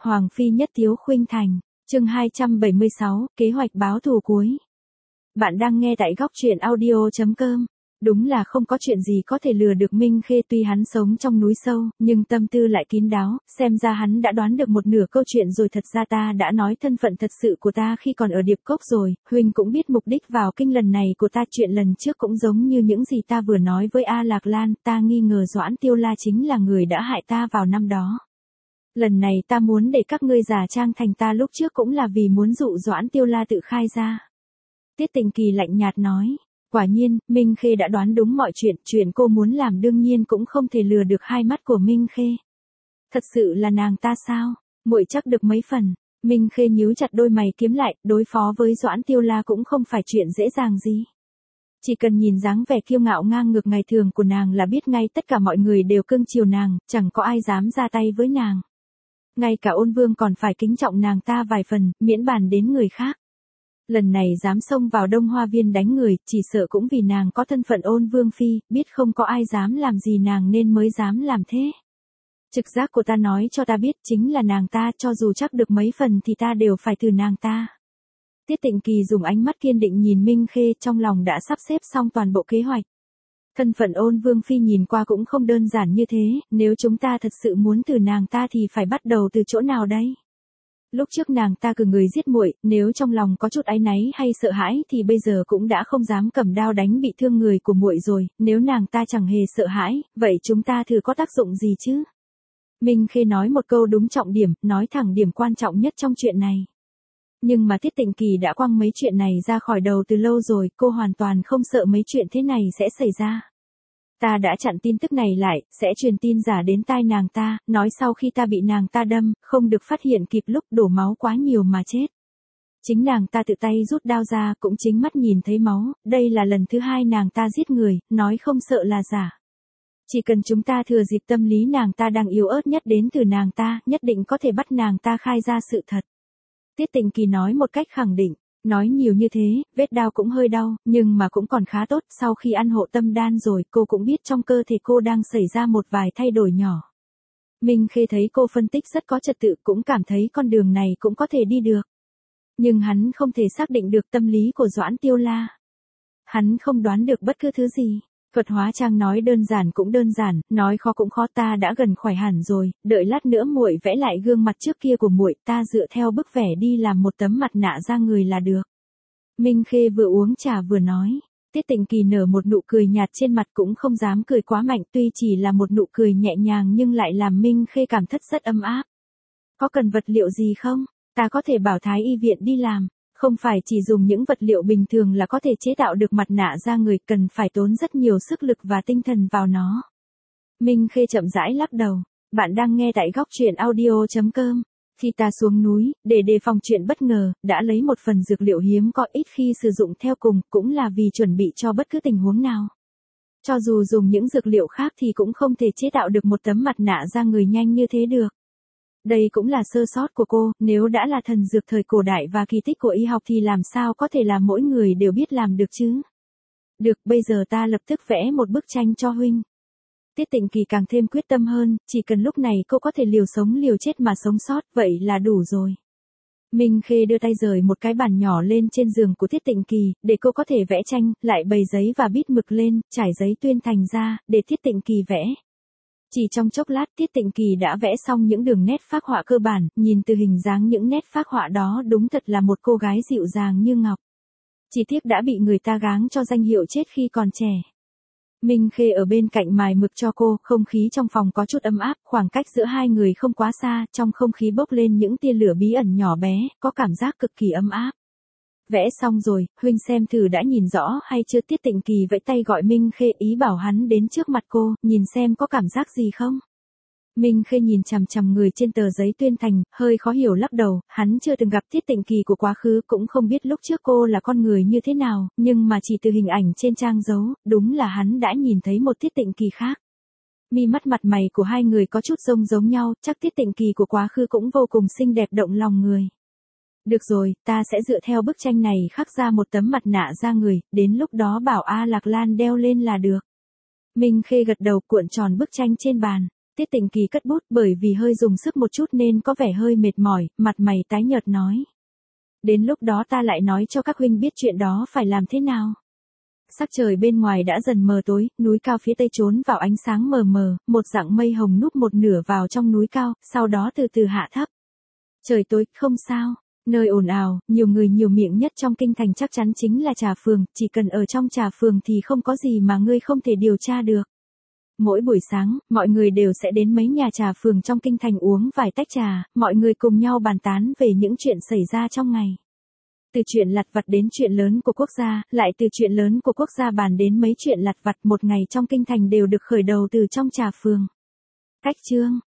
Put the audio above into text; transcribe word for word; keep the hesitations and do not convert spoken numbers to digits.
Hoàng phi nhất tiếu khuynh thành, chương hai trăm bảy mươi sáu, kế hoạch báo thù cuối. Bạn đang nghe tại góc truyện audio chấm com. Đúng là không có chuyện gì có thể lừa được Minh Khê, tuy hắn sống trong núi sâu, nhưng tâm tư lại kín đáo, xem ra hắn đã đoán được một nửa câu chuyện rồi. Thật ra ta đã nói thân phận thật sự của ta khi còn ở Điệp Cốc rồi, huynh cũng biết mục đích vào kinh lần này của ta. Chuyện lần trước cũng giống như những gì ta vừa nói với A Lạc Lan, ta nghi ngờ Doãn Tiêu La chính là người đã hại ta vào năm đó. Lần này ta muốn để các ngươi giả trang thành ta lúc trước cũng là vì muốn dụ Doãn Tiêu La tự khai ra. Tiết Tịnh Kỳ lạnh nhạt nói. Quả nhiên, Minh Khê đã đoán đúng mọi chuyện, chuyện cô muốn làm đương nhiên cũng không thể lừa được hai mắt của Minh Khê. Thật sự là nàng ta sao? Muội chắc được mấy phần. Minh Khê nhíu chặt đôi mày kiếm lại, đối phó với Doãn Tiêu La cũng không phải chuyện dễ dàng gì. Chỉ cần nhìn dáng vẻ kiêu ngạo ngang ngược ngày thường của nàng là biết ngay tất cả mọi người đều cưng chiều nàng, chẳng có ai dám ra tay với nàng. Ngay cả Ôn Vương còn phải kính trọng nàng ta vài phần, miễn bàn đến người khác. Lần này dám xông vào Đông Hoa Viên đánh người, chỉ sợ cũng vì nàng có thân phận Ôn Vương phi, biết không có ai dám làm gì nàng nên mới dám làm thế. Trực giác của ta nói cho ta biết chính là nàng ta, cho dù chắc được mấy phần thì ta đều phải từ nàng ta. Tiết Tịnh Kỳ dùng ánh mắt kiên định nhìn Minh Khê, trong lòng đã sắp xếp xong toàn bộ kế hoạch. Thân phận Ôn Vương phi nhìn qua cũng không đơn giản như thế, nếu chúng ta thật sự muốn từ nàng ta thì phải bắt đầu từ chỗ nào đây? Lúc trước nàng ta cử người giết muội, nếu trong lòng có chút áy náy hay sợ hãi thì bây giờ cũng đã không dám cầm đao đánh bị thương người của muội rồi, nếu nàng ta chẳng hề sợ hãi, vậy chúng ta thử có tác dụng gì chứ? Minh Khê nói một câu đúng trọng điểm, nói thẳng điểm quan trọng nhất trong chuyện này. Nhưng mà Tiết Tịnh Kỳ đã quăng mấy chuyện này ra khỏi đầu từ lâu rồi, cô hoàn toàn không sợ mấy chuyện thế này sẽ xảy ra. Ta đã chặn tin tức này lại, sẽ truyền tin giả đến tai nàng ta, nói sau khi ta bị nàng ta đâm, không được phát hiện kịp lúc đổ máu quá nhiều mà chết. Chính nàng ta tự tay rút đao ra, cũng chính mắt nhìn thấy máu, đây là lần thứ hai nàng ta giết người, nói không sợ là giả. Chỉ cần chúng ta thừa dịp tâm lý nàng ta đang yếu ớt nhất đến từ nàng ta, nhất định có thể bắt nàng ta khai ra sự thật. Tiết Tịnh Kỳ nói một cách khẳng định. Nói nhiều như thế, vết đau cũng hơi đau, nhưng mà cũng còn khá tốt, sau khi ăn hộ tâm đan rồi, cô cũng biết trong cơ thể cô đang xảy ra một vài thay đổi nhỏ. Minh Khê thấy cô phân tích rất có trật tự, cũng cảm thấy con đường này cũng có thể đi được. Nhưng hắn không thể xác định được tâm lý của Doãn Tiêu La. Hắn không đoán được bất cứ thứ gì. Thuật hóa trang nói đơn giản cũng đơn giản, nói khó cũng khó. Ta đã gần khỏi hẳn rồi, đợi lát nữa muội vẽ lại gương mặt trước kia của muội, ta dựa theo bức vẽ đi làm một tấm mặt nạ ra người là được. Minh Khê vừa uống trà vừa nói. Tiết Tịnh Kỳ nở một nụ cười nhạt trên mặt, cũng không dám cười quá mạnh, tuy chỉ là một nụ cười nhẹ nhàng nhưng lại làm Minh Khê cảm thấy rất ấm áp. Có cần vật liệu gì không? Ta có thể bảo Thái y viện đi làm. Không phải chỉ dùng những vật liệu bình thường là có thể chế tạo được mặt nạ da người, cần phải tốn rất nhiều sức lực và tinh thần vào nó. Minh Khê chậm rãi lắc đầu. Bạn đang nghe tại góc truyện audio chấm com. Khi ta xuống núi, để đề phòng chuyện bất ngờ, đã lấy một phần dược liệu hiếm có ít khi sử dụng theo cùng, cũng là vì chuẩn bị cho bất cứ tình huống nào. Cho dù dùng những dược liệu khác thì cũng không thể chế tạo được một tấm mặt nạ da người nhanh như thế được. Đây cũng là sơ sót của cô, nếu đã là thần dược thời cổ đại và kỳ tích của y học thì làm sao có thể làm mỗi người đều biết làm được chứ? Được, bây giờ ta lập tức vẽ một bức tranh cho huynh. Tiết Tịnh Kỳ càng thêm quyết tâm hơn, chỉ cần lúc này cô có thể liều sống liều chết mà sống sót, vậy là đủ rồi. Minh Khê đưa tay rời một cái bàn nhỏ lên trên giường của Tiết Tịnh Kỳ, để cô có thể vẽ tranh, lại bày giấy và bít mực lên, trải giấy tuyên thành ra, để Tiết Tịnh Kỳ vẽ. Chỉ trong chốc lát Tiết Tịnh Kỳ đã vẽ xong những đường nét phác họa cơ bản, nhìn từ hình dáng những nét phác họa đó đúng thật là một cô gái dịu dàng như ngọc. Chỉ tiếc đã bị người ta gáng cho danh hiệu chết khi còn trẻ. Minh Khê ở bên cạnh mài mực cho cô, không khí trong phòng có chút ấm áp, khoảng cách giữa hai người không quá xa, trong không khí bốc lên những tia lửa bí ẩn nhỏ bé, có cảm giác cực kỳ ấm áp. Vẽ xong rồi, huynh xem thử đã nhìn rõ hay chưa? Tiết Tịnh Kỳ vẫy tay gọi Minh Khê, ý bảo hắn đến trước mặt cô, nhìn xem có cảm giác gì không. Minh Khê nhìn chằm chằm người trên tờ giấy tuyên thành, hơi khó hiểu lắc đầu, hắn chưa từng gặp Tiết Tịnh Kỳ của quá khứ, cũng không biết lúc trước cô là con người như thế nào, nhưng mà chỉ từ hình ảnh trên trang giấu, đúng là hắn đã nhìn thấy một Tiết Tịnh Kỳ khác. Mi mắt mặt mày của hai người có chút giống giống nhau, chắc Tiết Tịnh Kỳ của quá khứ cũng vô cùng xinh đẹp động lòng người. Được rồi, ta sẽ dựa theo bức tranh này khắc ra một tấm mặt nạ da người, đến lúc đó bảo A Lạc Lan đeo lên là được. Minh Khê gật đầu, cuộn tròn bức tranh trên bàn. Tiết Tịnh Kỳ cất bút, bởi vì hơi dùng sức một chút nên có vẻ hơi mệt mỏi, mặt mày tái nhợt nói. Đến lúc đó ta lại nói cho các huynh biết chuyện đó phải làm thế nào. Sắc trời bên ngoài đã dần mờ tối, núi cao phía tây trốn vào ánh sáng mờ mờ, một dặng mây hồng núp một nửa vào trong núi cao, sau đó từ từ hạ thấp. Trời tối, không sao. Nơi ồn ào, nhiều người nhiều miệng nhất trong kinh thành chắc chắn chính là Trà Phường, chỉ cần ở trong Trà Phường thì không có gì mà ngươi không thể điều tra được. Mỗi buổi sáng, mọi người đều sẽ đến mấy nhà Trà Phường trong kinh thành uống vài tách trà, mọi người cùng nhau bàn tán về những chuyện xảy ra trong ngày. Từ chuyện lặt vặt đến chuyện lớn của quốc gia, lại từ chuyện lớn của quốc gia bàn đến mấy chuyện lặt vặt, một ngày trong kinh thành đều được khởi đầu từ trong Trà Phường. Cách chương